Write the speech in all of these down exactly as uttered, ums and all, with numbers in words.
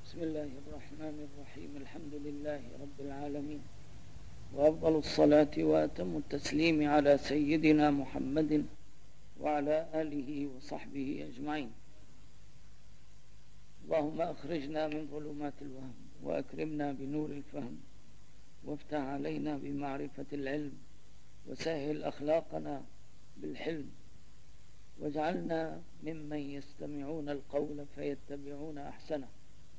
بسم الله الرحمن الرحيم. الحمد لله رب العالمين، وأفضل الصلاة وأتم التسليم على سيدنا محمد وعلى آله وصحبه أجمعين. اللهم أخرجنا من ظلمات الوهم وأكرمنا بنور الفهم، وافتح علينا بمعرفة العلم، وسهل أخلاقنا بالحلم، واجعلنا ممن يستمعون القول فيتبعون أحسنه.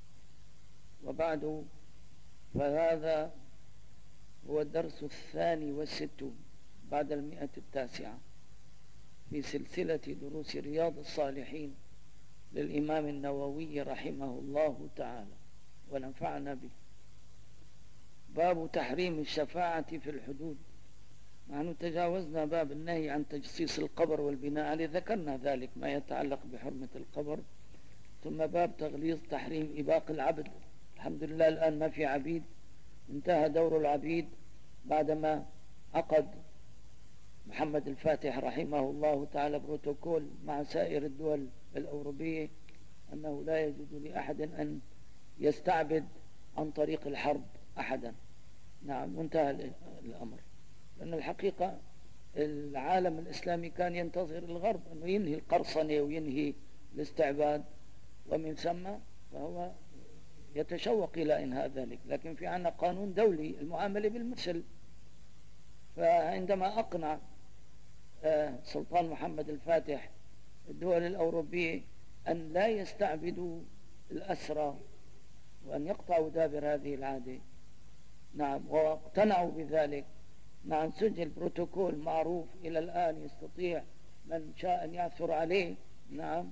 وبعد، فهذا هو الدرس الثاني والستون بعد المئة التاسعة في سلسلة دروس رياض الصالحين للإمام النووي رحمه الله تعالى ونفعنا به. باب تحريم الشفاعة في الحدود. نحن تجاوزنا باب النهي عن تجصيص القبر والبناء عليه، ذكرنا ذلك ما يتعلق بحرمة القبر، ثم باب تغليظ تحريم إباق العبد. الحمد لله الآن ما في عبيد، انتهى دور العبيد بعدما عقد محمد الفاتح رحمه الله تعالى بروتوكول مع سائر الدول الأوروبية أنه لا يجوز لأحد أن يستعبد عن طريق الحرب أحدا. نعم، وانتهى الأمر، لأن الحقيقة العالم الإسلامي كان ينتظر الغرب أنه ينهي القرصنة وينهي الاستعباد، ومن ثم فهو يتشوق إلى إنهاء ذلك. لكن في عنا قانون دولي المعاملة بالمثل، فعندما أقنع سلطان محمد الفاتح الدول الأوروبية أن لا يستعبدوا الأسرى وأن يقطعوا دابر هذه العادة، نعم، واقتنعوا بذلك، نعم، سجل بروتوكول معروف إلى الآن يستطيع من شاء أن يعثر عليه، نعم،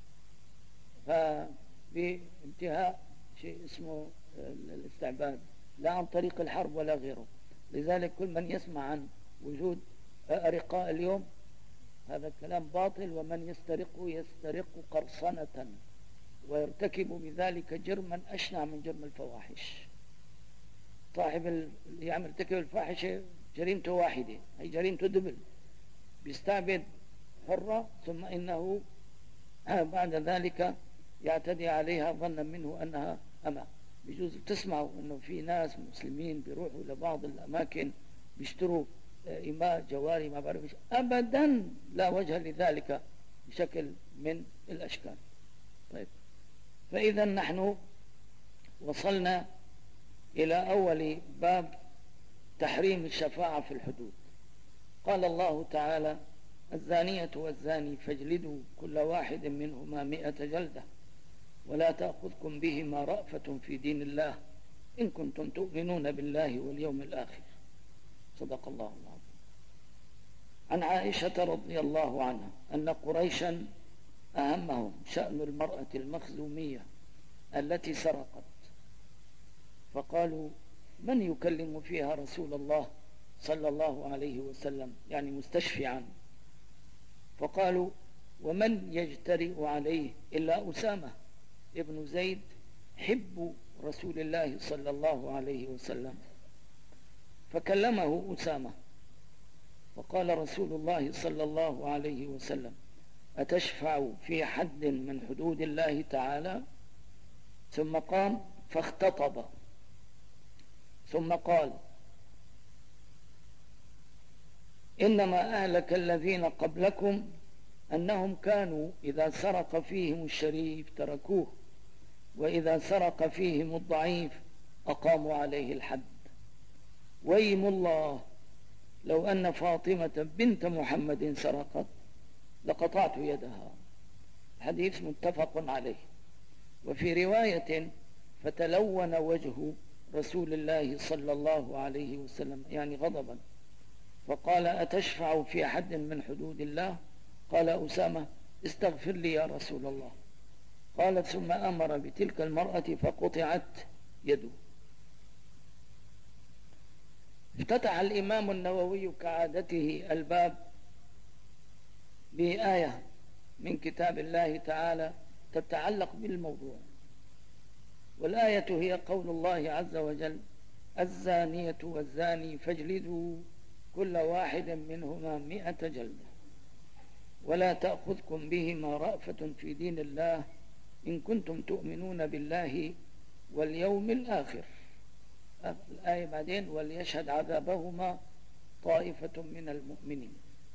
فبانتهاء شيء اسمه الاستعباد لا عن طريق الحرب ولا غيره. لذلك كل من يسمع عن وجود أرقاء اليوم هذا كلام باطل، ومن يسترق يسترق قرصنة ويرتكب بذلك جرما أشنع من جرم الفواحش. صاحب اللي يعمل يرتكب الفاحشة جريمته واحدة، هي جريمته دبل، بيستعبد حرة ثم إنه بعد ذلك يعتدي عليها ظنا منه أنها أما. بيجوز تسمعوا أنه في ناس مسلمين بيروحوا لبعض الأماكن بيشتروا إماء جواري ما بعرفش، أبدا لا وجه لذلك بشكل من الأشكال. طيب، فإذا نحن وصلنا إلى أول باب تحريم الشفاعة في الحدود. قال الله تعالى: الزانية والزاني فاجلدوا كل واحد منهما مئة جلدة ولا تأخذكم بهما رأفة في دين الله إن كنتم تؤمنون بالله واليوم الآخر. صدق الله العظيم. عن عائشة رضي الله عنها أن قريشا أهمهم شأن المرأة المخزومية التي سرقت، فقالوا: من يكلم فيها رسول الله صلى الله عليه وسلم، يعني مستشفعا؟ فقالوا: ومن يجترئ عليه إلا أسامة ابن زيد حب رسول الله صلى الله عليه وسلم. فكلمه أسامة فقال رسول الله صلى الله عليه وسلم: أتشفع في حد من حدود الله تعالى؟ ثم قام فاختطب، ثم قال: إنما أهلك الذين قبلكم أنهم كانوا إذا سرق فيهم الشريف تركوه، وإذا سرق فيهم الضعيف أقاموا عليه الحد. ويم الله لو أن فاطمة بنت محمد سرقت لقطعت يدها. الحديث متفق عليه. وفي رواية: فتلون وجه رسول الله صلى الله عليه وسلم، يعني غضبا، فقال: أتشفع في حد من حدود الله؟ قال أسامة: استغفر لي يا رسول الله. قال: ثم أمر بتلك المرأة فقطعت يده. افتتح الإمام النووي كعادته الباب بآية من كتاب الله تعالى تتعلق بالموضوع، والآية هي قول الله عز وجل: الزانية والزاني فاجلدوا كل واحد منهما مئة جلدة ولا تأخذكم بهما رأفة في دين الله إن كنتم تؤمنون بالله واليوم الآخر. الآية بعدين وليشهد عذابهما طائفة من المؤمنين.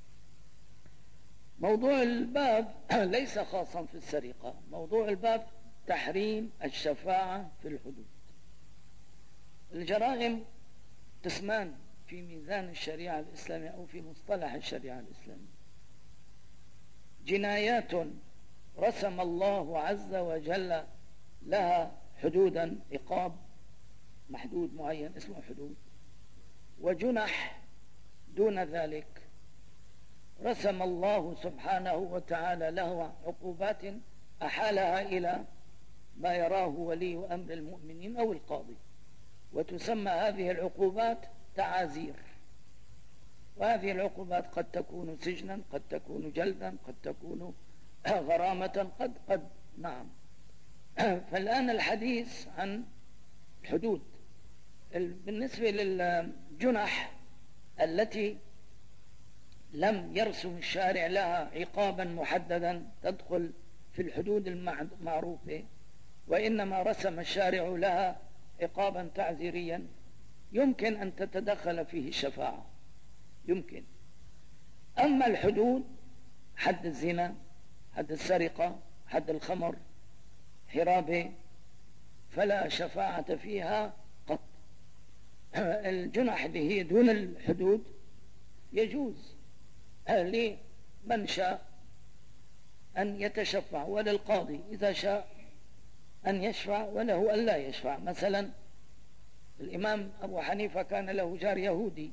موضوع الباب ليس خاصا في السرقة، موضوع الباب تحريم الشفاعة في الحدود. الجرائم قسمان في ميزان الشريعة الإسلامية أو في مصطلح الشريعة الإسلامية: جنايات رسم الله عز وجل لها حدودا، عقاب محدود معين اسمه حدود، وجنح دون ذلك رسم الله سبحانه وتعالى له عقوبات أحالها إلى ما يراه ولي أمر المؤمنين أو القاضي، وتسمى هذه العقوبات تعازير. وهذه العقوبات قد تكون سجنا، قد تكون جلدا، قد تكون غرامة، قد قد نعم. فالآن الحديث عن الحدود. بالنسبة للجنح التي لم يرسم الشارع لها عقابا محددا تدخل في الحدود المعروفة، وإنما رسم الشارع لها عقابا تعزيريا، يمكن أن تتدخل فيه الشفاعة، يمكن. أما الحدود، حد الزنا، حد السرقة، حد الخمر، حرابة، فلا شفاعة فيها قط. الجنح اللي هي دون الحدود يجوز لمن شاء أن يتشفع، وللقاضي إذا شاء أن يشفع وله أن لا يشفع. مثلا الإمام أبو حنيفة كان له جار يهودي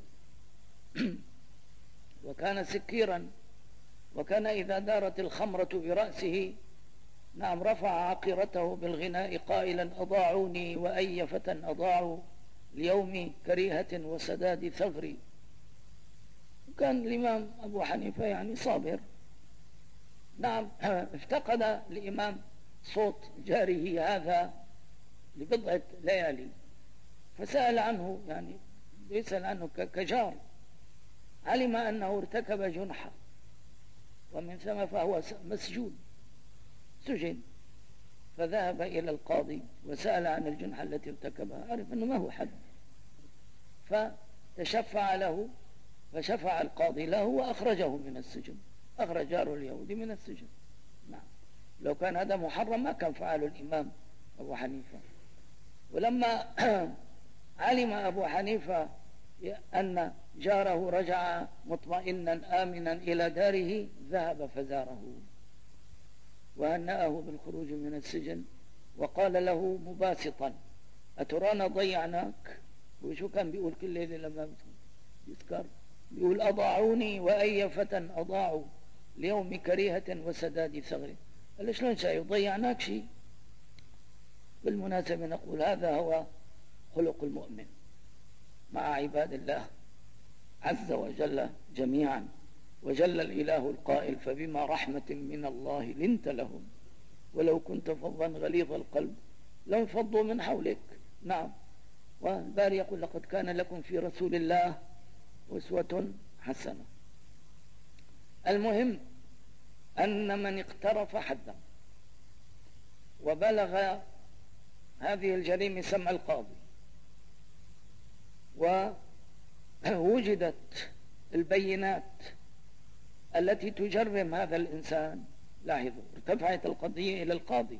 وكان سكيرا، وكان إذا دارت الخمرة برأسه نعم رفع عقيرته بالغناء قائلا: أضاعوني وأي فتى أضاعوا ليوم كريهة وسداد ثغري. وكان الإمام أبو حنيفة يعني صابر. نعم افتقد الإمام صوت جاره هذا لبضعة ليالي، فسأل عنه، يعني يسأل عنه كجار، علم أنه ارتكب جنحة، ومن ثم فهو مسجون، سجن. فذهب إلى القاضي وسأل عن الجنحة التي ارتكبها، عرف أنه ما هو حد، فتشفع له، فشفع القاضي له وأخرجه من السجن، أخرج جاره اليهودي من السجن. نعم، لو كان هذا محرم ما كان فعله الإمام أبو حنيفة. ولما علم أبو حنيفة أن جاره رجع مطمئنا آمنا إلى داره، ذهب فزاره وهنأه بالخروج من السجن، وقال له مباسطا: أترانا ضيعناك؟ وشو كان بيقول كل ليلة لما يذكر؟ بيقول: أضاعوني وأي فتى أضاعوا ليوم كريهة وسداد ثغر. قال: شلون شايف ضيعناك شيء؟ بالمناسبة نقول هذا هو خلق المؤمن مع عباد الله عز وجل جميعا. وجل الإله القائل: فبما رحمة من الله لنت لهم ولو كنت فظا غليظ القلب لانفضوا من حولك. نعم، والباري يقول: لقد كان لكم في رسول الله أسوة حسنة. المهم أن من اقترف حدا وبلغ هذه الجريمة سمع القاضي ووجدت البينات التي تجرم هذا الإنسان، لاحظوا ارتفعت القضية إلى القاضي،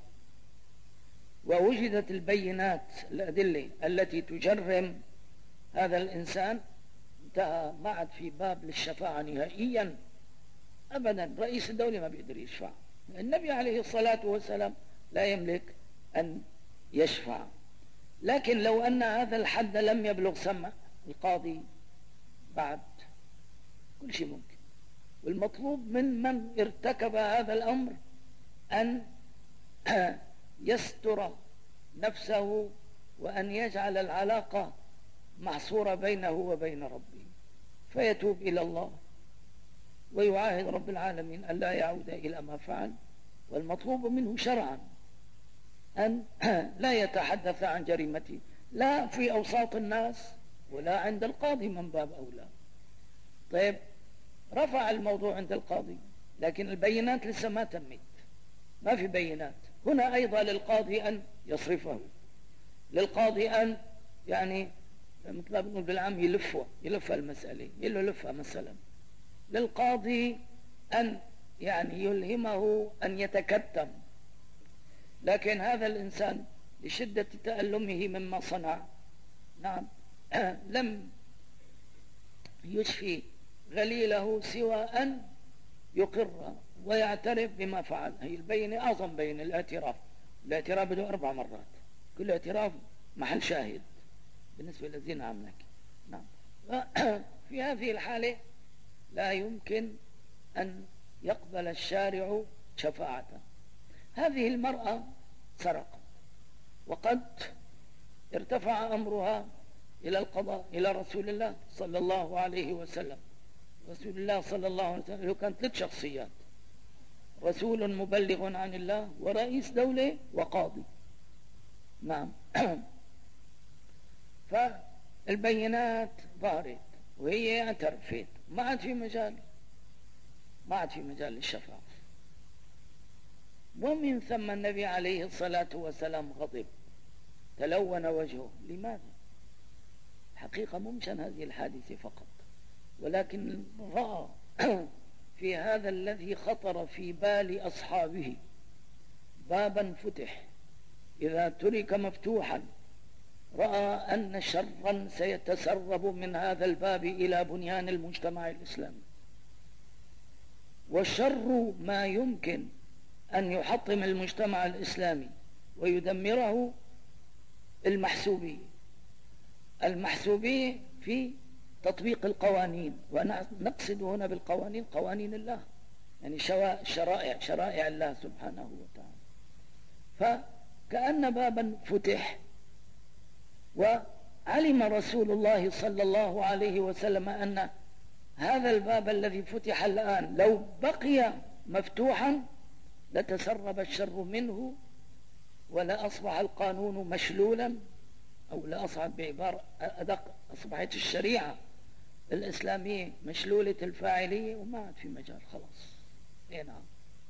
ووجدت البينات الأدلة التي تجرم هذا الإنسان، انتهى، ما عاد في باب للشفاعة نهائيا أبدا. رئيس الدولة ما بيقدر يشفع، النبي عليه الصلاة والسلام لا يملك أن يشفع. لكن لو أن هذا الحد لم يبلغ سمع القاضي بعد، كل شيء ممكن. والمطلوب من من ارتكب هذا الأمر أن يستر نفسه وأن يجعل العلاقة محصورة بينه وبين ربه، فيتوب إلى الله ويعاهد رب العالمين أن لا يعود إلى ما فعل. والمطلوب منه شرعا أن لا يتحدث عن جريمته، لا في أوساط الناس ولا عند القاضي من باب أولى. طيب، رفع الموضوع عند القاضي، لكن البينات لسه ما تمت، ما في بينات. هنا أيضا للقاضي أن يصرفه، للقاضي أن يعني مثل ما بنقول بالعام يلفها يلفها المسألة يلفها مثلا للقاضي أن يعني يلهمه أن يتكتم، لكن هذا الإنسان لشدة تألمه مما صنع نعم لم يشفي غليله سوى أن يقر ويعترف بما فعل. هي البينة أعظم بين الاعتراف. الاعتراف بده أربع مرات، كل اعتراف محل شاهد بالنسبة للذين عملك نعم. في هذه الحالة لا يمكن أن يقبل الشارع شفاعته. هذه المرأة سرقت وقد ارتفع أمرها إلى القضاء إلى رسول الله صلى الله عليه وسلم. رسول الله صلى الله عليه وسلم له كانت ثلاث شخصيات: رسول مبلغ عن الله ورئيس دولة وقاضي نعم. فالبينات ظهرت وهي اعترفت، ما عاد في مجال ما عاد في مجال للشفاعة. ومن ثم النبي عليه الصلاة والسلام غضب، تلون وجهه. لماذا؟ حقيقة ممكن هذه الحادثة فقط، ولكن رأى في هذا الذي خطر في بال أصحابه بابا فتح إذا ترك مفتوحا، رأى أن شرا سيتسرب من هذا الباب إلى بنيان المجتمع الإسلامي. والشر ما يمكن أن يحطم المجتمع الإسلامي ويدمره المحسوبية. المحسوبية في تطبيق القوانين، ونقصد هنا بالقوانين قوانين الله، يعني شرائع شرائع الله سبحانه وتعالى. فكأن بابا فتح، وعلم رسول الله صلى الله عليه وسلم أن هذا الباب الذي فتح الآن لو بقي مفتوحا لتسرب الشر منه، ولا أصبح القانون مشلولا، أو لا أصبحت بعبارة أدق أصبحت الشريعة الإسلامية مشلولة الفاعلية وما عاد في مجال خلاص. إيه نعم.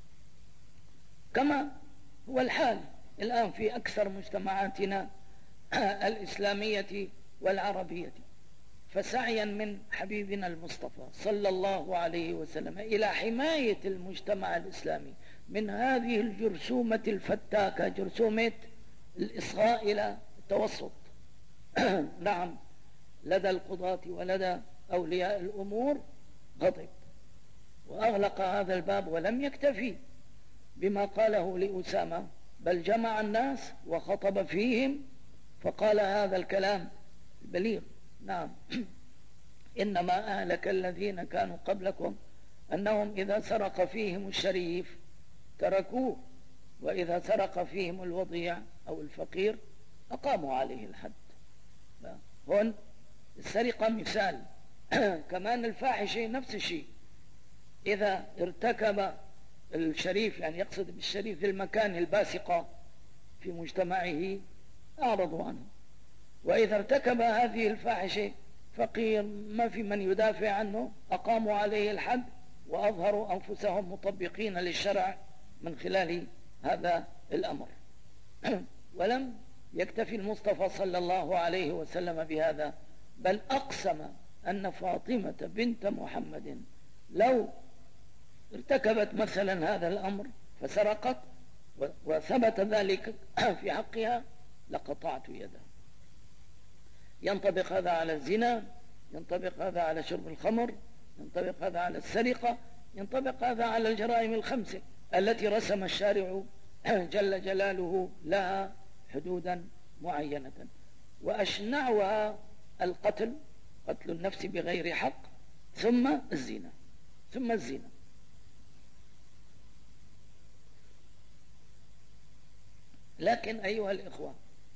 كما هو الحال الآن في أكثر مجتمعاتنا الإسلامية والعربية. فسعيا من حبيبنا المصطفى صلى الله عليه وسلم إلى حماية المجتمع الإسلامي من هذه الجرثومة الفتاكة، جرثومة الإصغاء إلى التوسط نعم لدى القضاة ولدى أولياء الأمور، غضب وأغلق هذا الباب، ولم يكتفي بما قاله لأسامة، بل جمع الناس وخطب فيهم فقال هذا الكلام البليغ نعم: إنما أهلك الذين كانوا قبلكم أنهم إذا سرق فيهم الشريف تركوه، وإذا سرق فيهم الوضيع أو الفقير أقاموا عليه الحد. هون السرقة مثال. كمان الفاحشة نفس الشيء، إذا ارتكب الشريف، يعني يقصد بالشريف المكان الباسقة في مجتمعه، أعرضوا عنه. وإذا ارتكب هذه الفاحشة فقير ما في من يدافع عنه، أقاموا عليه الحد وأظهروا أنفسهم مطبقين للشرع من خلال هذا الأمر. ولم يكتفي المصطفى صلى الله عليه وسلم بهذا، بل أقسم أن فاطمة بنت محمد لو ارتكبت مثلا هذا الأمر فسرقت وثبت ذلك في حقها لقطعت يدها. ينطبق هذا على الزنا، ينطبق هذا على شرب الخمر، ينطبق هذا على السرقة، ينطبق هذا على الجرائم الخمسة التي رسم الشارع جل جلاله لها حدودا معينة، وأشنعها القتل، قتل النفس بغير حق، ثم الزنا ثم الزنا. لكن أيها الإخوة،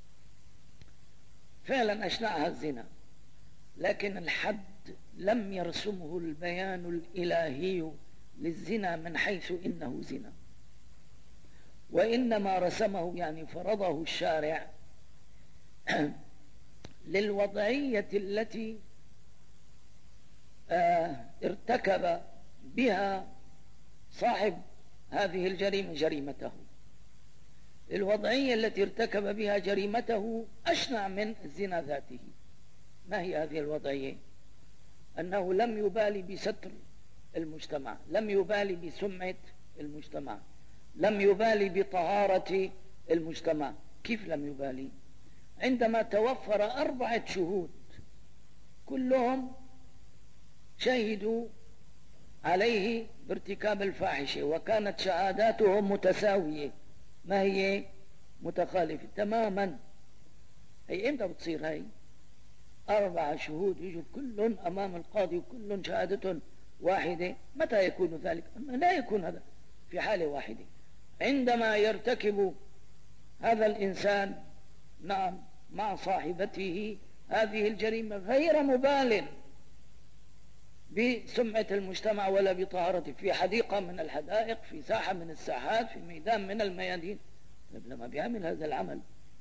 فعلا أشنعها الزنا، لكن الحد لم يرسمه البيان الإلهي للزنا من حيث إنه زنا، وإنما رسمه يعني فرضه الشارع للوضعية التي آه ارتكب بها صاحب هذه الجريمة جريمته. الوضعية التي ارتكب بها جريمته أشنع من الزنا ذاته. ما هي هذه الوضعية؟ أنه لم يبالي بستر المجتمع، لم يبالي بسمعة المجتمع، لم يبالي بطهارة المجتمع. كيف لم يبالي؟ عندما توفر أربعة شهود كلهم شهدوا عليه بارتكاب الفاحشة، وكانت شهاداتهم متساوية، ما هي متخالفة تماما. هي امتى بتصير هاي؟ أربعة شهود يجوا كلهم أمام القاضي وكلهم شهادتهم واحدة. متى يكون ذلك؟ لا يكون هذا في حالة واحدة، عندما يرتكب هذا الإنسان نعم مع صاحبته هذه الجريمة غير مبال بسمعة المجتمع ولا بطهارته، في حديقة من الحدائق، في ساحة من الساحات، في ميدان من الميادين. طيب لما بيعمل هذا العمل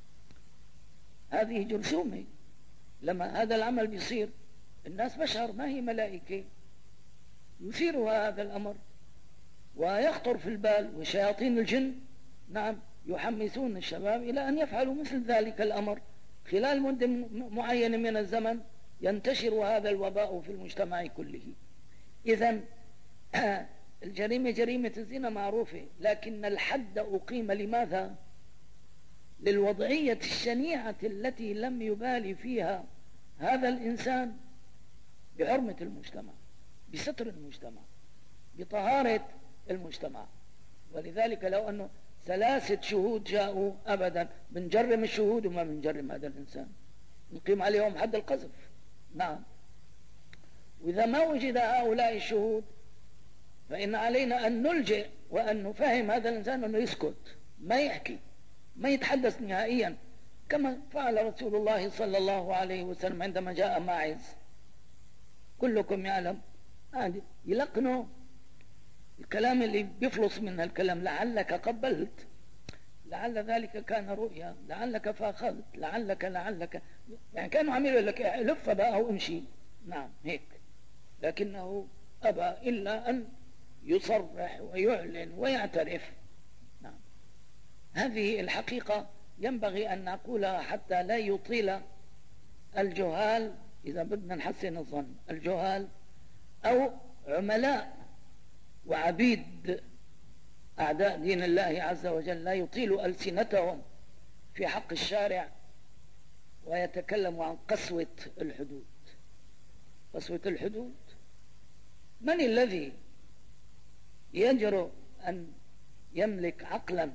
هذه جرثومة. لما هذا العمل بيصير الناس بشر ما هي ملائكة، يثيرها هذا الأمر ويخطر في البال، وشياطين الجن نعم يحمسون الشباب إلى أن يفعلوا مثل ذلك الأمر. خلال مدة معينة من الزمن ينتشر هذا الوباء في المجتمع كله. إذن الجريمة جريمة الزنا معروفة، لكن الحد أقيم لماذا؟ للوضعية الشنيعة التي لم يبالي فيها هذا الإنسان بحرمة المجتمع، بستر المجتمع، بطهارة المجتمع. ولذلك لو أنه ثلاثة شهود جاءوا أبدا بنجرم الشهود وما بنجرم هذا الإنسان، نقيم عليهم حد القذف. نعم. وإذا ما وجد هؤلاء الشهود فإن علينا أن نلجئ وأن نفهم هذا الإنسان أنه يسكت، ما يحكي، ما يتحدث نهائيا، كما فعل رسول الله صلى الله عليه وسلم عندما جاء ماعز. كلكم يعلم يلقنه الكلام اللي بيفلص من الكلام، لعلك قبلت، لعل ذلك كان رؤيا، لعلك فاخذت، لعلك لعلك يعني كانوا عملوا لك لف بقى وامشي. نعم هيك، لكنه أبى إلا أن يصرح ويعلن ويعترف. نعم. هذه الحقيقة ينبغي أن نقولها حتى لا يطيل الجهال، إذا بدنا نحسن الظن، الجهال أو عملاء وعبيد أعداء دين الله عز وجل لا يطيل ألسنتهم في حق الشارع ويتكلموا عن قسوة الحدود. قسوة الحدود، من الذي يجرؤ أن يملك عقلا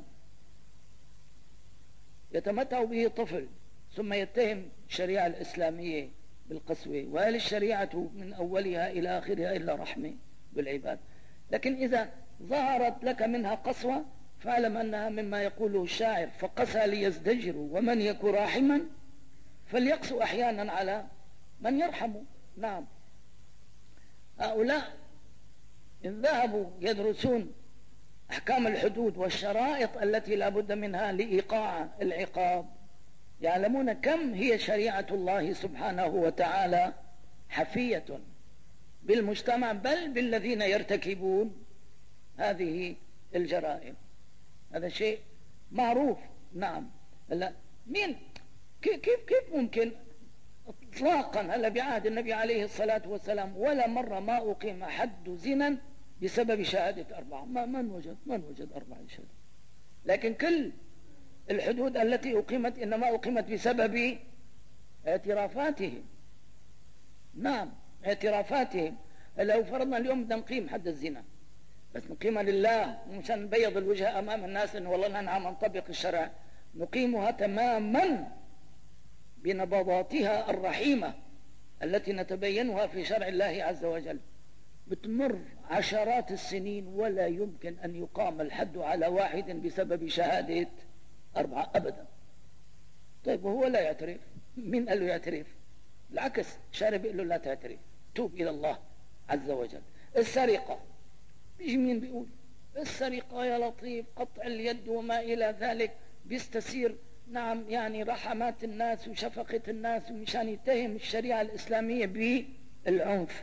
يتمتع به طفل ثم يتهم الشريعة الإسلامية بالقسوة؟ وهل الشريعة من أولها إلى آخرها إلا رحمة بالعباد؟ لكن إذا ظهرت لك منها قسوة فاعلم أنها مما يقوله الشاعر: فقسى ليزدجروا ومن يك راحما فليقسو أحيانا على من يرحم. نعم. هؤلاء إن ذهبوا يدرسون أحكام الحدود والشرائط التي لا بد منها لإيقاع العقاب يعلمون كم هي شريعة الله سبحانه وتعالى حفية بالمجتمع، بل بالذين يرتكبون هذه الجرائم. هذا شيء معروف. نعم. هلا مين كيف كيف ممكن اطلاقا هلا بعهد النبي عليه الصلاة والسلام ولا مرة ما أقيم حد زنا بسبب شهادة أربعة؟ ما من وجد من وجد أربعة شهادة. لكن كل الحدود التي أقيمت إنما أقيمت بسبب اعترافاتهم. نعم اعترافاتهم. لو فرضنا اليوم بدنا نقيم حد الزنا بس نقيمها لله مشان نبيض الوجه أمام الناس إنه والله نحن عم نطبق الشرع، نقيمها تماما بنبضاتها الرحيمة التي نتبينها في شرع الله عز وجل. بتمر عشرات السنين ولا يمكن أن يقام الحد على واحد بسبب شهادة أربعة أبدا. طيب وهو لا يعترف؟ مين قال له يعترف؟ العكس، شارع بيقول له لا تعترف، توب إلى الله عز وجل. السرقة بيجي مين بيقول السرقة يا لطيف قطع اليد وما إلى ذلك بيستسير نعم يعني رحمات الناس وشفقة الناس ومشان يتهم الشريعة الإسلامية بالعنف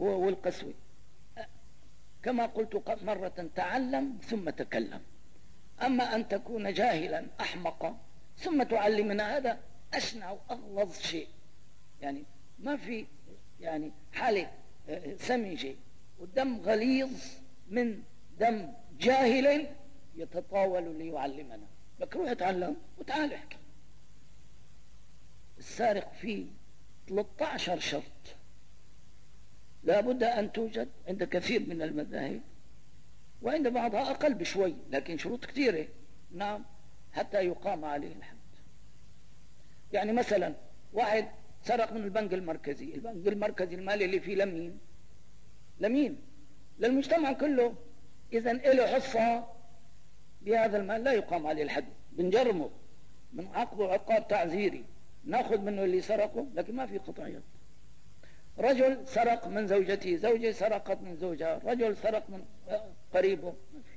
والقسوة. كما قلت مرة: تعلم ثم تكلم. أما أن تكون جاهلا أحمقا ثم تعلمنا، هذا أشنع وأغلظ شيء. يعني ما في يعني حالة سمجة ودم غليظ من دم جاهل يتطاول ليعلمنا. لك روح اتعلم وتعال احكي. السارق فيه ثلاثة عشر شرط لا بد أن توجد عند كثير من المذاهب، وعند بعضها أقل بشوي، لكن شروط كثيرة نعم حتى يقام عليه الحد. يعني مثلا واحد سرق من البنك المركزي، البنك المركزي المالي اللي فيه لمين لمين للمجتمع كله، إذن له حصة بهذا المال، لا يقام عليه الحد، بنجرمه بنعاقبه عقاب تعزيري، ناخذ منه اللي سرقه، لكن ما في قطع يد. رجل سرق من زوجته، زوجة سرقت من زوجها، رجل سرق من قريبه،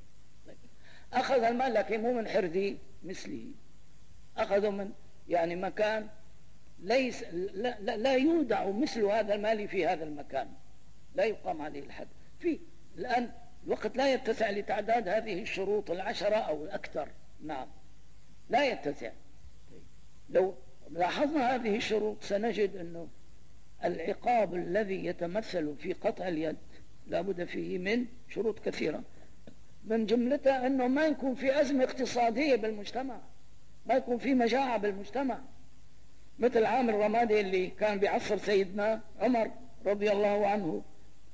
أخذ المال لكن مو من حرزي مثله، أخذه من يعني مكان ليس لا, لا, لا يودع مثل هذا المال في هذا المكان، لا يقام عليه الحد. في الآن الوقت لا يتسع لتعداد هذه الشروط العشرة أو الأكثر، نعم لا يتسع. لو لاحظنا هذه الشروط سنجد أنه العقاب الذي يتمثل في قطع اليد لا بد فيه من شروط كثيرة، من جملتها أنه ما يكون في أزمة اقتصادية بالمجتمع، ما يكون في مجاعة بالمجتمع، مثل عام الرمادي اللي كان بعصر سيدنا عمر رضي الله عنه.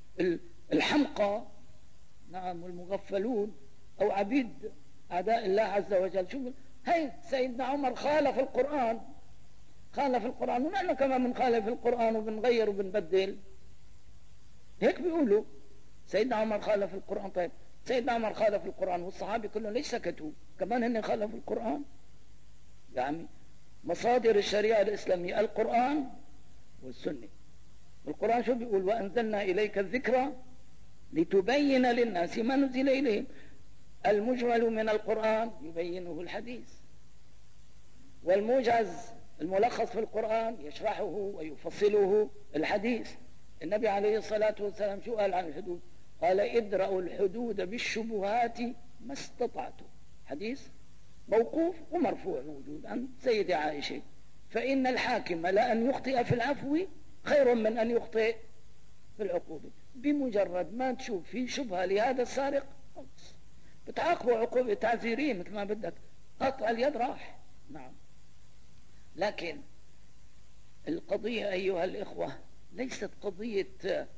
الحمقى نعم والمغفلون أو عبيد أعداء الله عز وجل، شوف هي سيدنا عمر خالف القرآن، خالف القرآن، ونحن كمان بنخالف القرآن وبنغير وبنبدل، هيك بيقولوا سيدنا عمر خالف القرآن. طيب سيدنا عمر خالف القرآن والصحابة كلهم ليش سكتوا؟ كمان هن خالفوا القرآن. يعني مصادر الشريعة الإسلامية القرآن والسنة. القرآن شو بيقول؟ وأنزلنا إليك الذكرى لتبين للناس ما نزل إليهم. المجمل من القرآن يبينه الحديث، والموجز الملخص في القرآن يشرحه ويفصله الحديث. النبي عليه الصلاة والسلام شو قال عن الحدود؟ قال ادرأوا الحدود بالشبهات ما استطعتم. حديث موقوف ومرفوع موجود عن سيدة عائشة. فإن الحاكم لأن يخطئ في العفو خير من أن يخطئ في العقوبة. بمجرد ما تشوف في شبهة لهذا السارق بتعاقبه عقوبة تعزيرية مثل ما بدك، قطع اليد راح. نعم، لكن القضية أيها الإخوة ليست قضية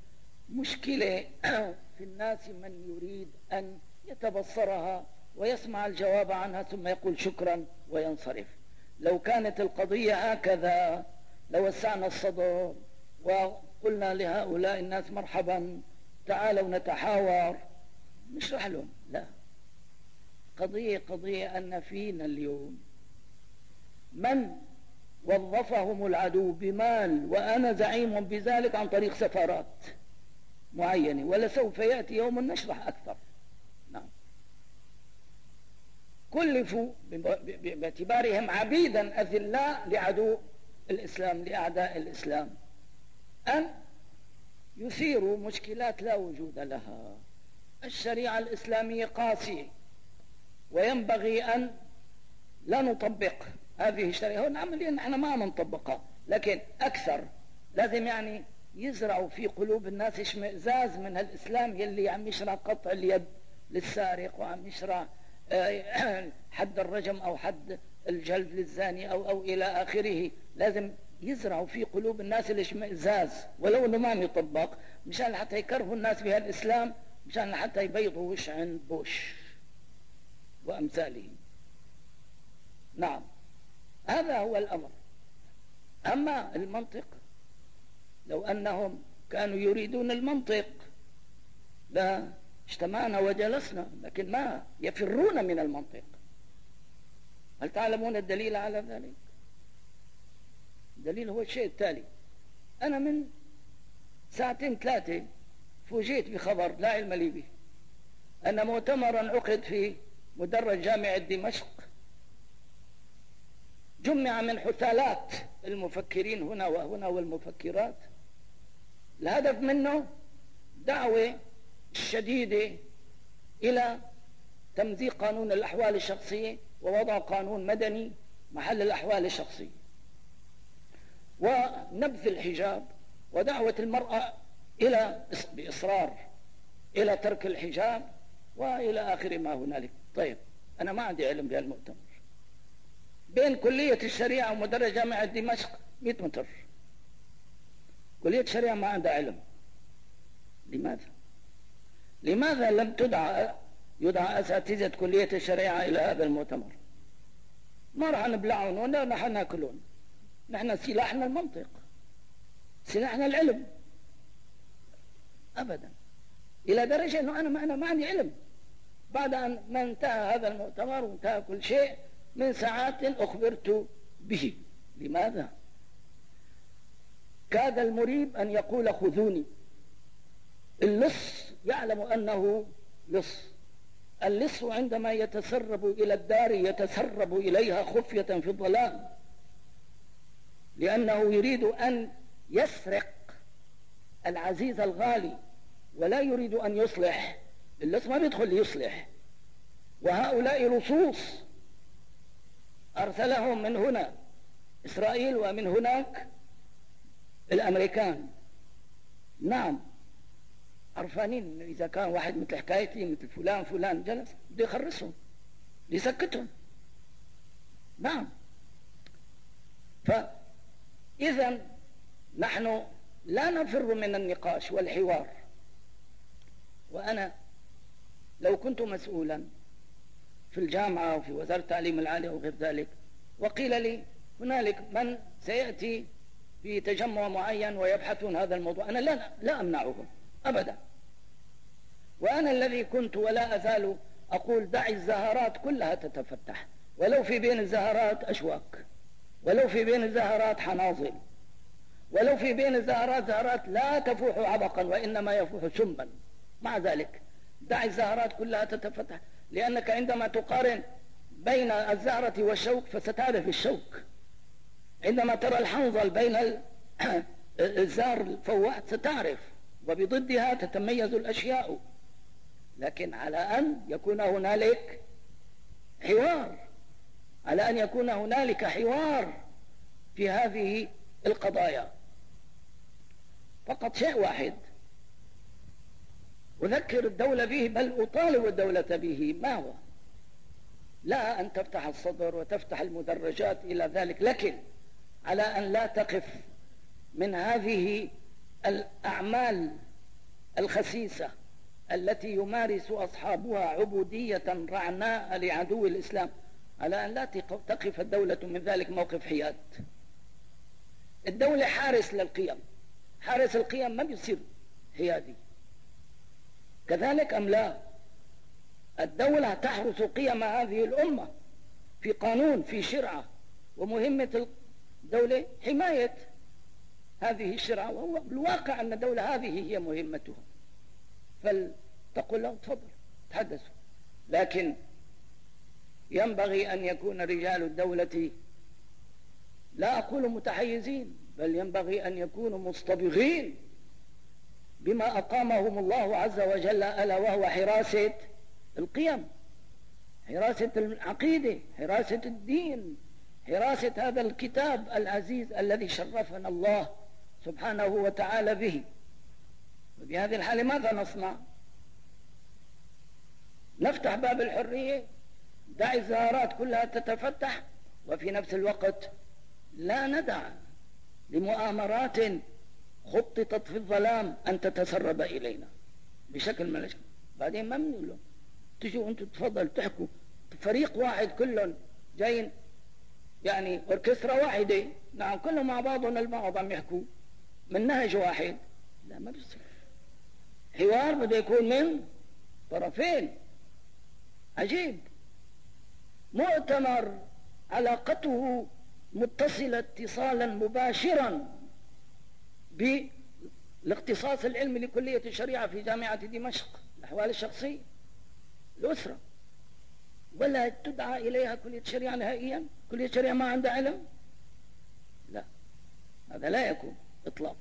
مشكلة في الناس من يريد أن يتبصرها ويسمع الجواب عنها ثم يقول شكرا وينصرف. لو كانت القضية هكذا لوسعنا الصدر وقلنا لهؤلاء الناس مرحبا تعالوا نتحاور نشرح لهم. لا، قضية قضية أن فينا اليوم من وظفهم العدو بمال وأنا زعيم بذلك عن طريق سفارات معينة، ولسوف يأتي يوم نشرح أكثر. نعم، كلفوا باعتبارهم عبيدا أذلاء لعدو الإسلام، لأعداء الإسلام، أن يثيروا مشكلات لا وجود لها. الشريعة الإسلامية قاسية وينبغي أن لا نطبق هذه الشريعة. هون عمليا نحن ما عم نطبقها، لكن أكثر لازم يعني يزرعوا في قلوب الناس اشمئزاز من الإسلام يلي عم يشرع قطع اليد للسارق وعم يشرع حد الرجم أو حد الجلد للزاني أو أو إلى آخره. لازم يزرعوا في قلوب الناس الاشمئزاز ولو انه ما يطبق، مشان حتى يكرهوا الناس بها الإسلام، مشان حتى يبيضوا وش عند بوش وأمثاله. نعم، هذا هو الأمر. أما المنطق، لو أنهم كانوا يريدون المنطق لا اجتمعنا وجلسنا، لكن ما يفرون من المنطق. هل تعلمون الدليل على ذلك؟ الدليل هو الشيء التالي. أنا من ساعتين ثلاثة فوجئت بخبر لا علم لي به أن مؤتمرا عقد في مدرج جامعة دمشق، جمع من حثالات المفكرين هنا وهنا والمفكرات، الهدف منه دعوة شديدة إلى تمزيق قانون الأحوال الشخصية ووضع قانون مدني محل الأحوال الشخصية، ونبذ الحجاب ودعوة المرأة إلى بإصرار إلى ترك الحجاب وإلى آخر ما هنالك. طيب أنا ما عندي علم بهالمؤتمر. بين كلية الشريعة ومدرج جامعة دمشق مئة متر. كلية الشريعة ما عندها علم. لماذا؟ لماذا لم تدعى يدعى أساتذة كلية الشريعة إلى هذا المؤتمر؟ ما راح نبلعون ولا راح ناكلون. نحن سلاحنا المنطق، سلاحنا العلم. أبدا، إلى درجة أنه أنا ما أنا ما عندي علم. بعد أن ما انتهى هذا المؤتمر وانتهى كل شيء من ساعات أخبرت به. لماذا؟ كاد المريب أن يقول خذوني. اللص يعلم أنه لص. اللص عندما يتسرب إلى الدار يتسرب إليها خفية في الظلام، لأنه يريد أن يسرق العزيز الغالي ولا يريد أن يصلح. اللص ما بيدخل ليصلح. وهؤلاء لصوص أرسلهم من هنا إسرائيل ومن هناك الأمريكان. نعم، عرفانين إذا كان واحد مثل حكايتي مثل فلان فلان جلس بده يخرسهم ليسكتهم. نعم. فإذا نحن لا نفر من النقاش والحوار. وأنا لو كنت مسؤولا في الجامعة وفي وزارة التعليم العالي وغير ذلك وقيل لي هنالك من سيأتي في تجمع معين ويبحثون هذا الموضوع، أنا لا, لا أمنعهم أبدا. وأنا الذي كنت ولا أزال أقول دع الزهرات كلها تتفتح، ولو في بين الزهرات أشواك، ولو في بين الزهرات حناظل، ولو في بين الزهرات زهرات لا تفوح عبقا وإنما يفوح سما. مع ذلك دع الزهرات كلها تتفتح، لأنك عندما تقارن بين الزهرة والشوك فستعرف الشوك. عندما ترى الحنظل بين الزهر الفوات ستعرف، وبضدها تتميز الأشياء. لكن على أن يكون هنالك حوار، على أن يكون هنالك حوار في هذه القضايا. فقط شيء واحد أذكر الدولة به، بل أطالب الدولة به، ما هو؟ لا أن تفتح الصدر وتفتح المدرجات إلى ذلك، لكن على أن لا تقف من هذه الأعمال الخسيسة التي يمارس أصحابها عبودية رعناء لعدو الإسلام، على أن لا تقف الدولة من ذلك موقف حياد. الدولة حارس للقيم، حارس القيم ما بيصير حيادي. كذلك أم لا؟ الدولة تحرس قيم هذه الأمة في قانون في شرعة، ومهمة الدولة حماية هذه الشرعة، وهو بالواقع أن الدولة هذه هي مهمتها. فلتقول له تفضل تحدثوا، لكن ينبغي أن يكون رجال الدولة لا أقول متحيزين، بل ينبغي أن يكونوا مصطبغين بما أقامهم الله عز وجل، ألا وهو حراسة القيم، حراسة العقيدة، حراسة الدين، حراسة هذا الكتاب العزيز الذي شرفنا الله سبحانه وتعالى به. وبهذه الحالة ماذا نصنع؟ نفتح باب الحرية، دع الزهرات كلها تتفتح، وفي نفس الوقت لا ندع لمؤامرات خططت في الظلام أن تتسرب إلينا بشكل من الأشكال. بعدين ما بنقول له تجوا أنتوا تفضل تحكوا فريق واحد كلهم جايين، يعني أوركسترا واحدة، نعم كلهم مع بعضهم البعض عم يحكوا من نهج واحد. لا، ما بيصير. حوار بده يكون من طرفين. عجيب، مؤتمر علاقته متصلة اتصالا مباشرا بالاختصاص العلمي لكلية الشريعة في جامعة دمشق، الأحوال الشخصية، الأسرة، ولا تدعى إليها كلية الشريعة نهائيا؟ كلية الشريعة ما عندها علم؟ لا، هذا لا يكون إطلاقا.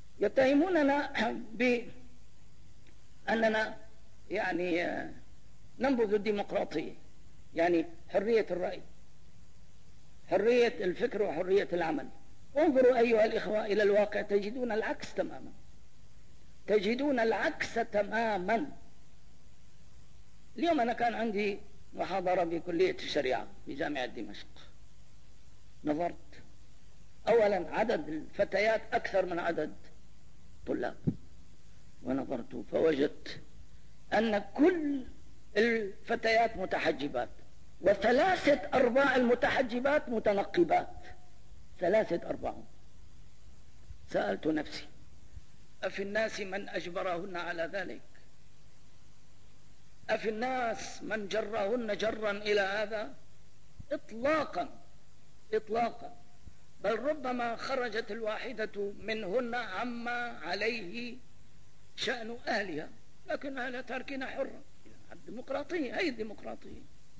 يتهموننا بأننا يعني ننبذ الديمقراطية، يعني حرية الرأي، حرية الفكر وحرية العمل. انظروا أيها الإخوة إلى الواقع تجدون العكس تماما، تجدون العكس تماما. اليوم أنا كان عندي محاضرة بكلية الشريعة في جامعة دمشق، نظرت أولا عدد الفتيات أكثر من عدد طلاب، ونظرت فوجدت أن كل الفتيات متحجبات، وثلاثة أرباع المتحجبات متنقبات، ثلاثة أرباع. سألت نفسي أفي الناس من أجبرهن على ذلك؟ أفي الناس من جرهن جرا إلى هذا؟ إطلاقا إطلاقا، بل ربما خرجت الواحدة منهن عما عليه شأن أهلها، لكن أهلها تاركين حرة. الديمقراطية هي الديمقراطية.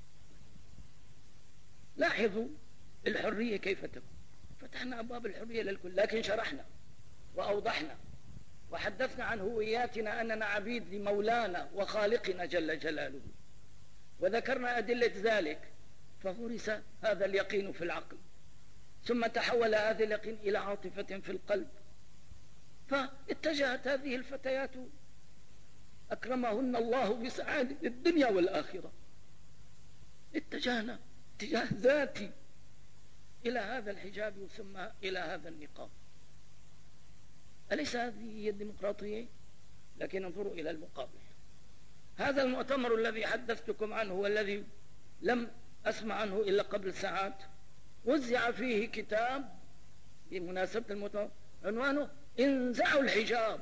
لاحظوا الحرية كيف تكون. فتحنا أبواب الحرية للكل، لكن شرحنا وأوضحنا وحدثنا عن هوياتنا أننا عبيد لمولانا وخالقنا جل جلاله، وذكرنا أدلة ذلك، فغرس هذا اليقين في العقل، ثم تحول هذا اليقين إلى عاطفة في القلب، فاتجهت هذه الفتيات أكرمهن الله بسعادة الدنيا والآخرة، اتجهنا اتجاه ذاتي إلى هذا الحجاب ثم إلى هذا النقاب. أليس هذه هي الديمقراطية؟ لكن انظروا إلى المقابل. هذا المؤتمر الذي حدثتكم عنه والذي لم أسمع عنه إلا قبل ساعات، وزع فيه كتاب بمناسبة المؤتمر عنوانه انزعوا الحجاب،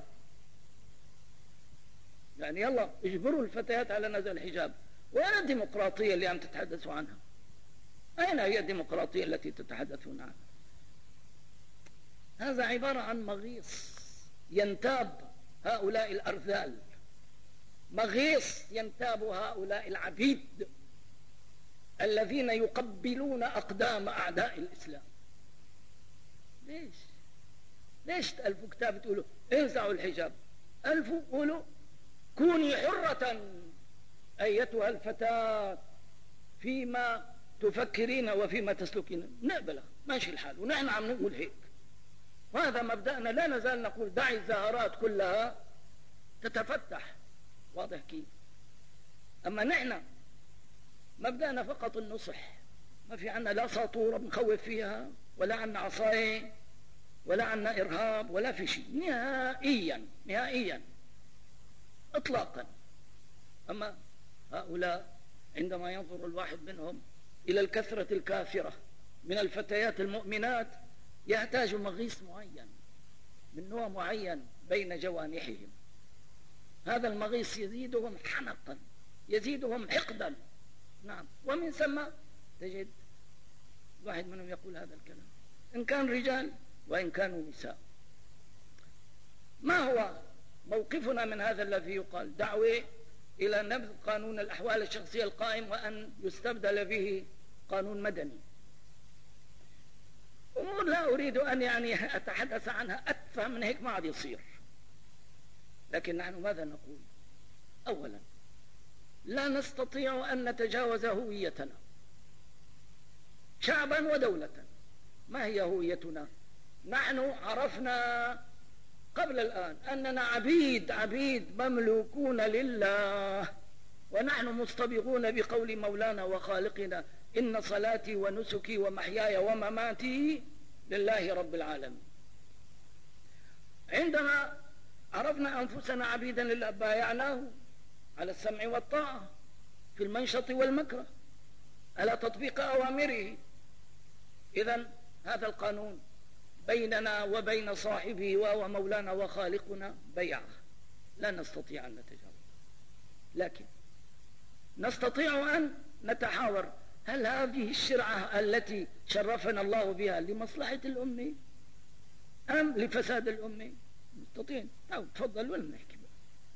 يعني يلا اجبروا الفتيات على نزع الحجاب. وأين الديمقراطية اللي عم تتحدثوا عنها؟ أين هي الديمقراطية التي تتحدثون عنها؟ هذا عبارة عن مغيص ينتاب هؤلاء الأرذال، مغيص ينتاب هؤلاء العبيد الذين يقبلون أقدام أعداء الإسلام. ليش؟ ليش تألفوا كتاب تقولوا انزعوا الحجاب؟ ألفوا قولوا كوني حرة أيتها الفتاة فيما تفكرين وفيما تسلكين. نقبلها ماشي الحال، ونحن عم نقول هيك، وهذا مبدأنا، لا نزال نقول دعي الزهرات كلها تتفتح. واضح كيف؟ أما نحن مبدأنا فقط النصح، ما في عنا لا ساطورة بنخوف فيها، ولا عنا عصاية، ولا عنا إرهاب، ولا في شيء نهائيا نهائيا إطلاقا. أما هؤلاء عندما ينظر الواحد منهم إلى الكثرة الكافرة من الفتيات المؤمنات يحتاج مغيث معين من نوع معين بين جوانحهم. هذا المغيث يزيدهم حنقا، يزيدهم حقدا. نعم، ومن ثم تجد واحد منهم يقول هذا الكلام، إن كان رجال وإن كانوا نساء. ما هو موقفنا من هذا الذي يقال دعوة إلى نبذ قانون الأحوال الشخصية القائم وأن يستبدل به قانون مدني؟ أمور لا أريد أن يعني أتحدث عنها أتفه من هيك، ما عاد يصير. لكن نحن ماذا نقول؟ أولا، لا نستطيع أن نتجاوز هويتنا شعبا ودولة. ما هي هويتنا؟ نحن عرفنا قبل الآن أننا عبيد عبيد مملوكون لله، ونحن مصطبغون بقول مولانا وخالقنا إن صلاتي ونسكي ومحياي ومماتي لله رب العالمين. عندما عرفنا أنفسنا عبيدا لله بايعناه على السمع والطاعة في المنشط والمكره، على تطبيق أوامره. إذن هذا القانون بيننا وبين صاحبه وهو مولانا وخالقنا بيعه، لا نستطيع أن نتجاوز. لكن نستطيع أن نتحاور، هل هذه الشرعة التي شرفنا الله بها لمصلحة الأمة أم لفساد الأمة؟ نستطيع. تفضل ولا نحكي بقى.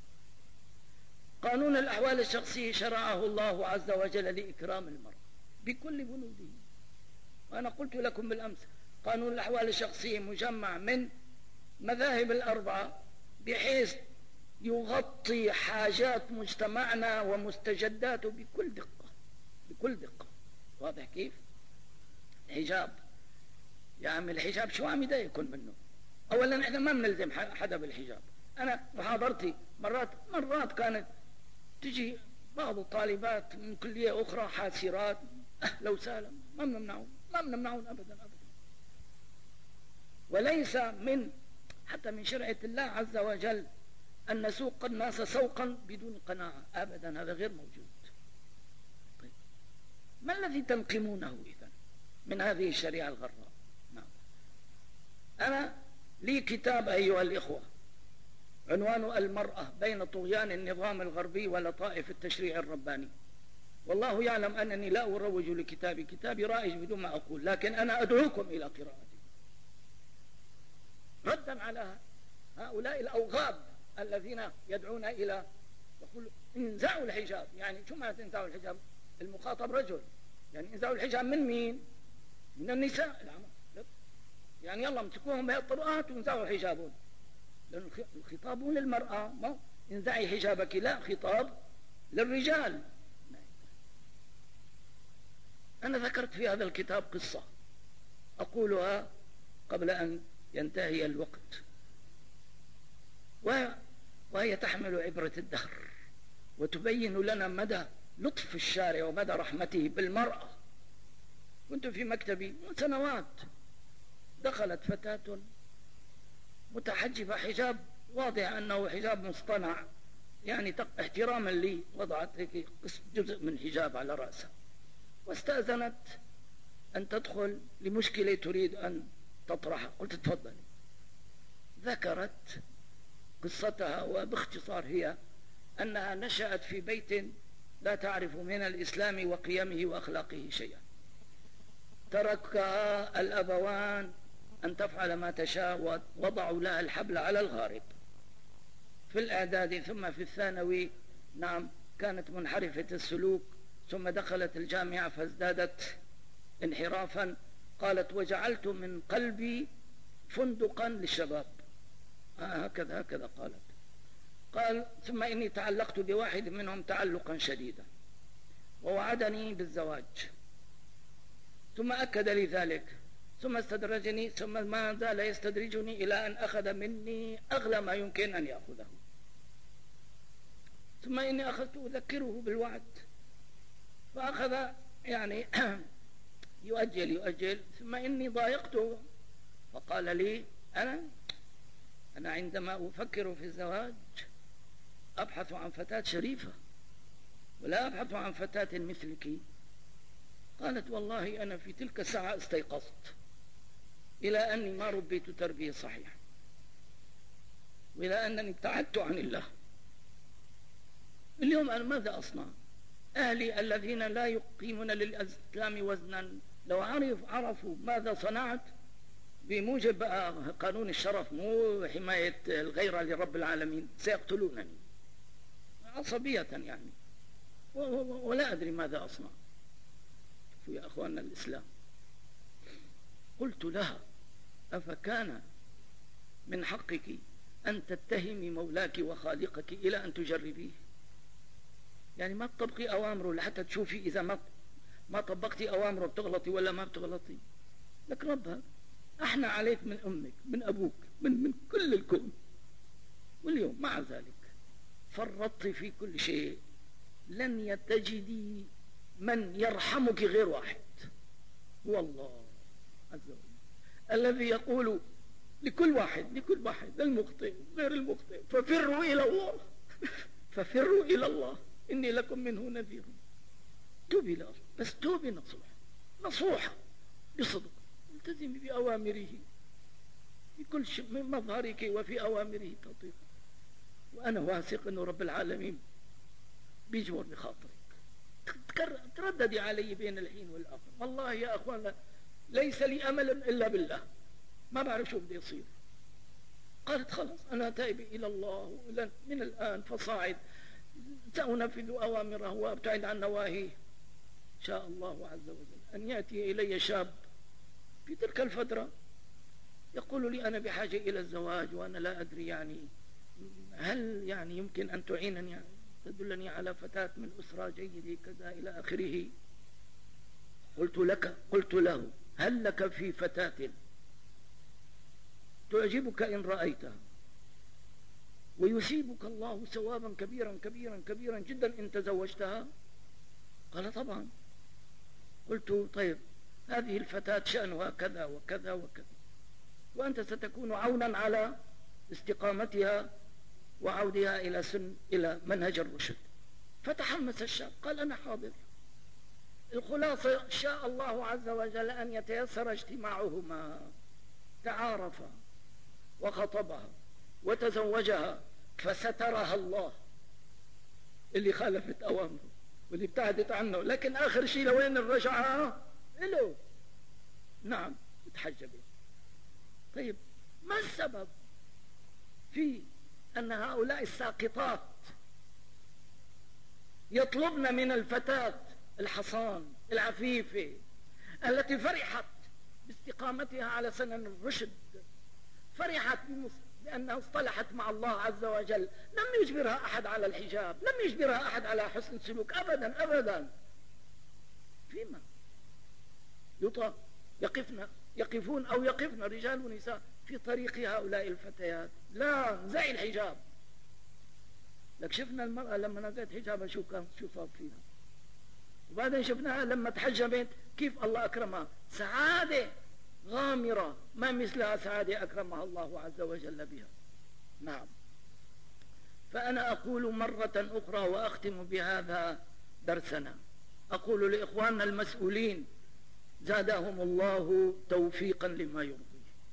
قانون الأحوال الشخصية شرعه الله عز وجل لإكرام المرء بكل بنوده. وأنا قلت لكم بالأمس قانون الأحوال الشخصية مجمع من مذاهب الأربعة، بحيث يغطي حاجات مجتمعنا ومستجداته بكل دقة بكل دقة. واضح كيف؟ الحجاب يا عم، الحجاب شو عم يدا يكون منه؟ أولا احنا ما بنلزم حدا بالحجاب. أنا محاضرتي مرات مرات كانت تجي بعض الطالبات من كلية أخرى حاسرات، أهلا وسهلا، ما بنمنعون ما بنمنعون أبدا أبدا. وليس من حتى من شرعة الله عز وجل أن نسوق الناس سوقا بدون قناعة أبدا، هذا غير موجود. طيب ما الذي تنقمونه إذن من هذه الشريعة الغراء؟ نعم. أنا لي كتاب أيها الإخوة عنوانه المرأة بين طغيان النظام الغربي ولطائف التشريع الرباني. والله يعلم أنني لا أروج لكتابي، كتابي رائج بدون ما أقول، لكن أنا أدعوكم إلى قراءته ردا على هؤلاء الأوغاب الذين يدعون إلى يقول انزعوا الحجاب. يعني شو معنى انزعوا الحجاب؟ المخاطب رجل، يعني انزعوا الحجاب من مين؟ من النساء العمى. يعني يلا امسكوهم بهي الطرقات وانزعوا حجابهم، لأن الخطاب للمرأة، ما انزعي حجابك، لا، خطاب للرجال. أنا ذكرت في هذا الكتاب قصة أقولها قبل أن ينتهي الوقت، وهي تحمل عبرة الدهر وتبين لنا مدى لطف الشارع ومدى رحمته بالمرأة. كنت في مكتبي من سنوات، دخلت فتاة متحجبة حجاب واضح أنه حجاب مصطنع، يعني احتراما لي وضعت هيك جزء من حجاب على رأسها، واستأذنت أن تدخل لمشكلة تريد أن تطرحها. قلت تفضلي. ذكرت قصتها، وباختصار هي أنها نشأت في بيت لا تعرف من الإسلام وقيمه وأخلاقه شيئا. تركها الأبوان أن تفعل ما تشاء، ووضعوا لها الحبل على الغارب. في الإعدادي ثم في الثانوي نعم كانت منحرفة السلوك، ثم دخلت الجامعة فازدادت انحرافا. قالت وجعلت من قلبي فندقا للشباب، آه هكذا هكذا قالت. قال ثم إني تعلقت بواحد منهم تعلقا شديدا ووعدني بالزواج، ثم أكد لي ذلك، ثم استدرجني، ثم ما زال يستدرجني إلى أن أخذ مني أغلى ما يمكن أن يأخذه، ثم إني أخذت أذكره بالوعد، فأخذ يعني يؤجل يؤجل، ثم إني ضايقته فقال لي أنا أنا عندما أفكر في الزواج أبحث عن فتاة شريفة ولا أبحث عن فتاة مثلك. قالت والله أنا في تلك الساعة استيقظت إلى أني ما ربيت تربية صحيحة، وإلى أنني ابتعدت عن الله. اليوم أنا ماذا أصنع؟ أهلي الذين لا يقيمون للإسلام وزنا لو عرف عرفوا ماذا صنعت بموجب قانون الشرف، مو حماية الغيرة لرب العالمين، سيقتلونني عصبية يعني، ولا أدري ماذا أصنع. يا أخواننا الإسلام، قلت لها أفكان من حقك أن تتهمي مولاك وخالقك إلى أن تجربيه؟ يعني ما تطبقي أوامره لحتى تشوفي إذا ما ما طبقتي أوامره بتغلطي ولا ما بتغلطي. لك ربها أحنى عليك من أمك من أبوك من من كل الكون، واليوم مع ذلك فرطت في كل شيء. لن تجدي من يرحمك غير واحد، هو الله عز وجل الذي يقول لكل واحد لكل واحد المخطئ غير المخطئ ففروا إلى الله ففروا إلى الله إني لكم منه نذير. توبي له، بس توبي نصوح نصوحة بصدق، التزمي بأوامره بكل شيء من مظهرك وفي أوامره تطيق، وأنا واثق أنه رب العالمين بيجبر بخاطرك. ترددي علي بين الحين والآخر، والله يا أخوان ليس لي أمل إلا بالله، ما بعرف شو بدي يصير. قالت خلاص أنا تائب إلى الله من الآن فصاعد، سأنفذ أوامره وأبتعد عن نواهيه. شاء الله عز وجل أن يأتي إلي شاب في تلك الفترة يقول لي أنا بحاجة إلى الزواج وأنا لا أدري يعني هل يعني يمكن أن تعينني تدلني على فتاة من أسرة جيدة كذا إلى آخره؟ قلت لك قلت له هل لك في فتاة تعجبك إن رأيتها ويثيبك الله ثوابا كبيرا كبيرا كبيرا جدا إن تزوجتها؟ قال طبعا. قلت طيب هذه الفتاة شأنها كذا وكذا وكذا، وأنت ستكون عونا على استقامتها وعودها إلى سن إلى منهج الرشد. فتحمس الشاب قال أنا حاضر. الخلاصة شاء الله عز وجل أن يتيسر اجتماعهما، تعارفا وخطبها وتزوجها، فسترها الله اللي خالفت أوامره واللي ابتعدت عنه، لكن آخر شيء لوين الرجعة إله؟ نعم اتحجبت. طيب ما السبب في أن هؤلاء الساقطات يطلبن من الفتاة الحصان العفيفة التي فرحت باستقامتها على سنن الرشد، فرحت بأنها اصطلحت مع الله عز وجل، لم يجبرها أحد على الحجاب، لم يجبرها أحد على حسن السلوك أبدا أبدا، فيما يطلق يقفن يقفون أو يقفن رجال ونساء في طريق هؤلاء الفتيات، لا زي الحجاب. لك شفنا المرأة لما نزلت حجابها شو كان شو صار فيها، وبعدين شفناها لما تحجبت كيف الله أكرمها، سعادة غامرة ما مثلها سعادة أكرمها الله عز وجل بها. نعم. فأنا أقول مرة أخرى وأختم بهذا درسنا، أقول لإخواننا المسؤولين زادهم الله توفيقا لما يرضيه،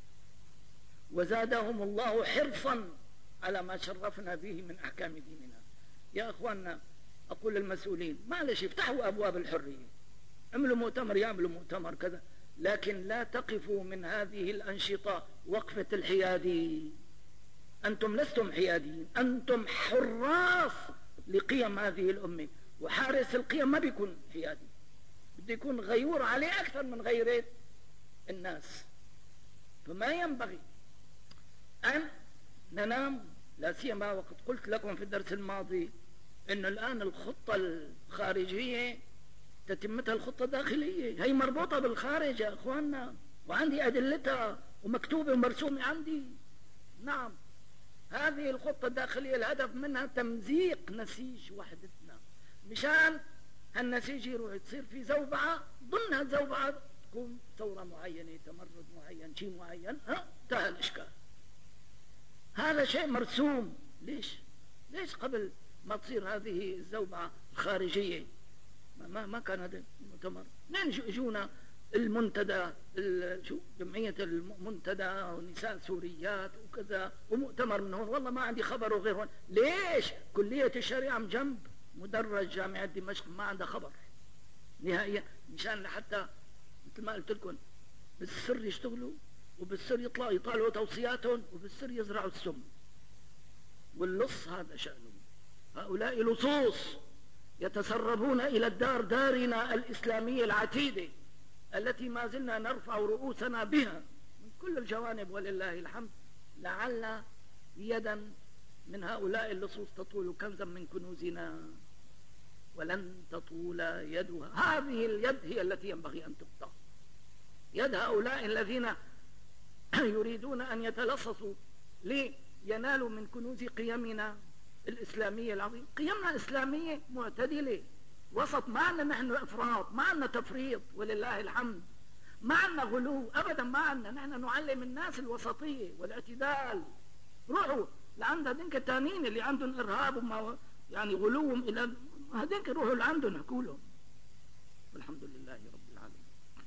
وزادهم الله حرصا على ما شرفنا به من أحكام ديننا. يا أخواننا أقول للمسؤولين معلش افتحوا أبواب الحرية، عملوا مؤتمر يعملوا مؤتمر كذا، لكن لا تقفوا من هذه الأنشطة وقفة الحيادي. أنتم لستم حياديين، أنتم حراس لقيم هذه الأمة، وحارس القيم ما بيكون حيادي، بده يكون غيور عليه أكثر من غيرة الناس. فما ينبغي أن ننام، لا سيما وقد قلت لكم في الدرس الماضي أن الآن الخطة الخارجية تتمتها الخطة الداخلية، هي مربوطة بالخارج يا أخواننا، وعندي أدلتها ومكتوبة ومرسومة عندي. نعم، هذه الخطة الداخلية الهدف منها تمزيق نسيج وحدتنا، مشان هالنسيج يروح تصير في زوبعة، ضمن هالزوبعة تكون ثورة معينة، تمرد معين، شيء معين، ها انتهى الإشكال. هذا شيء مرسوم. ليش ليش قبل ما تصير هذه الزوبعة الخارجية ما ما كان هذا المؤتمر؟ منين جونا المنتدى شو جمعية المنتدى ونساء سوريات وكذا ومؤتمر من هون؟ والله ما عندي خبر وغير هون. ليش؟ كلية الشريعة من جنب مدرج جامعة دمشق ما عندها خبر نهائيا، مشان حتى مثل ما قلت لكم بالسر يشتغلوا وبالسر يطلعوا يطالعوا توصياتهم وبالسر يزرعوا السم واللص. هذا شأنهم. هؤلاء لصوص يتسربون إلى الدار، دارنا الإسلامية العتيدة التي ما زلنا نرفع رؤوسنا بها من كل الجوانب ولله الحمد. لعل يدا من هؤلاء اللصوص تطول كنزا من كنوزنا ولن تطول يدها. هذه اليد هي التي ينبغي أن تقطع، يد هؤلاء الذين يريدون أن يتلصصوا لينالوا من كنوز قيمنا الإسلامية العظيمة. قيمنا إسلامية معتدلة وسط، ما عندنا نحن إفراط، ما عندنا تفريط ولله الحمد، ما عندنا غلو أبدا، ما عندنا. نحن نعلم الناس الوسطية والاعتدال. روحوا لعند هذينك التانيين اللي عندهم إرهاب وما يعني غلوهم إلى هذينك، روحوا لعندهم حكوا لهم. والحمد لله رب العالمين.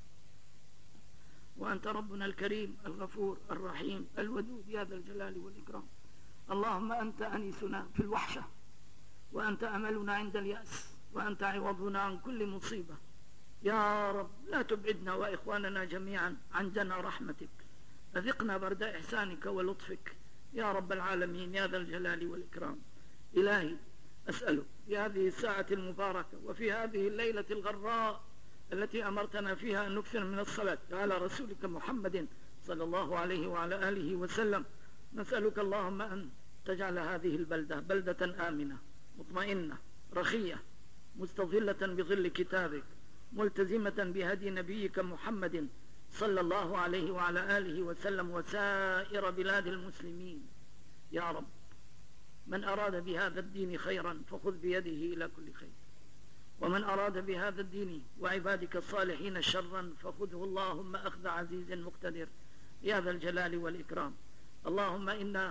وأنت ربنا الكريم الغفور الرحيم الودود يا ذا الجلال والإكرام. اللهم أنت أنيسنا في الوحشة، وأنت أملنا عند اليأس، وأنت عوضنا عن كل مصيبة. يا رب لا تبعدنا وإخواننا جميعا عن جنى رحمتك، أذقنا برد إحسانك ولطفك يا رب العالمين يا ذا الجلال والإكرام. إلهي أسألك في هذه الساعة المباركة وفي هذه الليلة الغراء التي أمرتنا فيها أن نكثر من الصلاة على رسولك محمد صلى الله عليه وعلى آله وسلم، نسألك اللهم أن تجعل هذه البلدة بلدة آمنة مطمئنة رخية مستظلة بظل كتابك ملتزمة بهدي نبيك محمد صلى الله عليه وعلى آله وسلم وسائر بلاد المسلمين يا رب. من أراد بهذا الدين خيرا فخذ بيده إلى كل خير، ومن أراد بهذا الدين وعبادك الصالحين شرا فخذه اللهم أخذ عزيز مقتدر يا ذا الجلال والإكرام. اللهم إنا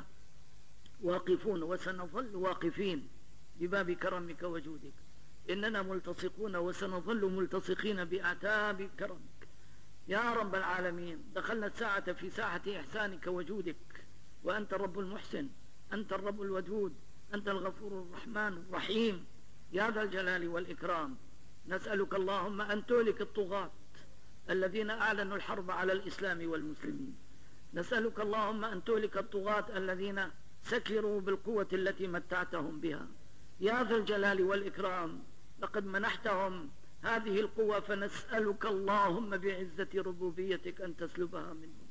واقفون وسنظل واقفين بباب كرمك وجودك، إننا ملتصقون وسنظل ملتصقين بأعتاب كرمك يا رب العالمين. دخلنا الساعة في ساحة إحسانك وجودك، وأنت الرب المحسن، أنت الرب الودود، أنت الغفور الرحمن الرحيم يا ذا الجلال والإكرام. نسألك اللهم أن تهلك الطغاة الذين أعلنوا الحرب على الإسلام والمسلمين. نسألك اللهم أن تهلك الطغاة الذين سكروا بالقوة التي متعتهم بها يا ذا الجلال والإكرام. لقد منحتهم هذه القوة، فنسألك اللهم بعزة ربوبيتك أن تسلبها منهم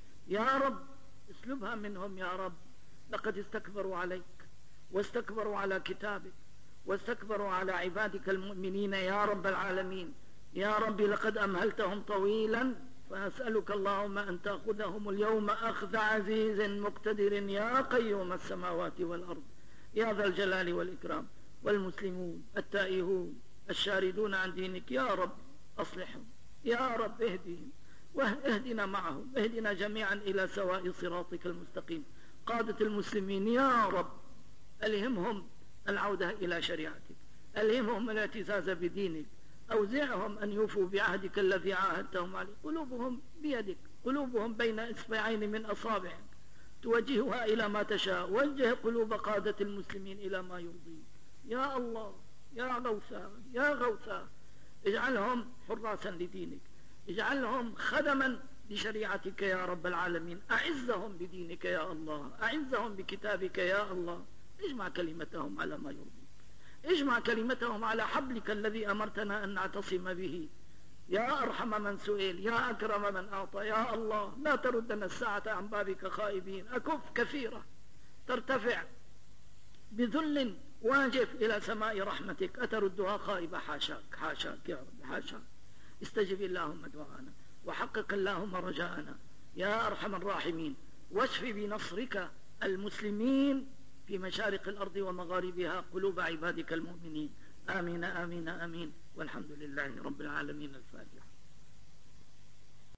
يا رب، اسلبها منهم يا رب. لقد استكبروا عليك واستكبروا على كتابك واستكبروا على عبادك المؤمنين يا رب العالمين. يا رب لقد أمهلتهم طويلا، فنسألك اللهم أن تأخذهم اليوم أخذ عزيز مقتدر يا قيوم السماوات والأرض يا ذا الجلال والإكرام. والمسلمون التائهون الشاردون عن دينك يا رب أصلحهم يا رب، اهدهم واهدنا معهم، اهدنا جميعا إلى سواء صراطك المستقيم. قادة المسلمين يا رب ألهمهم العودة إلى شريعتك، ألهمهم الاعتزاز بدينك، أوزعهم أن يوفوا بعهدك الذي عاهدتهم عليه. قلوبهم بيدك، قلوبهم بين إصبعين من أصابعك، توجهها إلى ما تشاء. وجه قلوب قادة المسلمين إلى ما يرضيك يا الله يا غوثا يا غوثا. اجعلهم حراسا لدينك، اجعلهم خدما لشريعتك يا رب العالمين. أعزهم بدينك يا الله، أعزهم بكتابك يا الله. اجمع كلمتهم على ما يرضيك، اجمع كلمتهم على حبلك الذي أمرتنا أن نعتصم به يا أرحم من سئل يا أكرم من أعطى يا الله. لا تردنا الساعة عن بابك خائبين. أكف كثيرة ترتفع بذل واجف إلى سماء رحمتك، أتردها خائبة؟ حاشاك حاشاك يا رب حاشاك. استجب اللهم دعانا وحقق اللهم رجاءنا يا أرحم الراحمين. واشف بنصرك المسلمين في مشارق الأرض ومغاربها قلوب عبادك المؤمنين. آمين آمين آمين، والحمد لله رب العالمين. الفاتحة.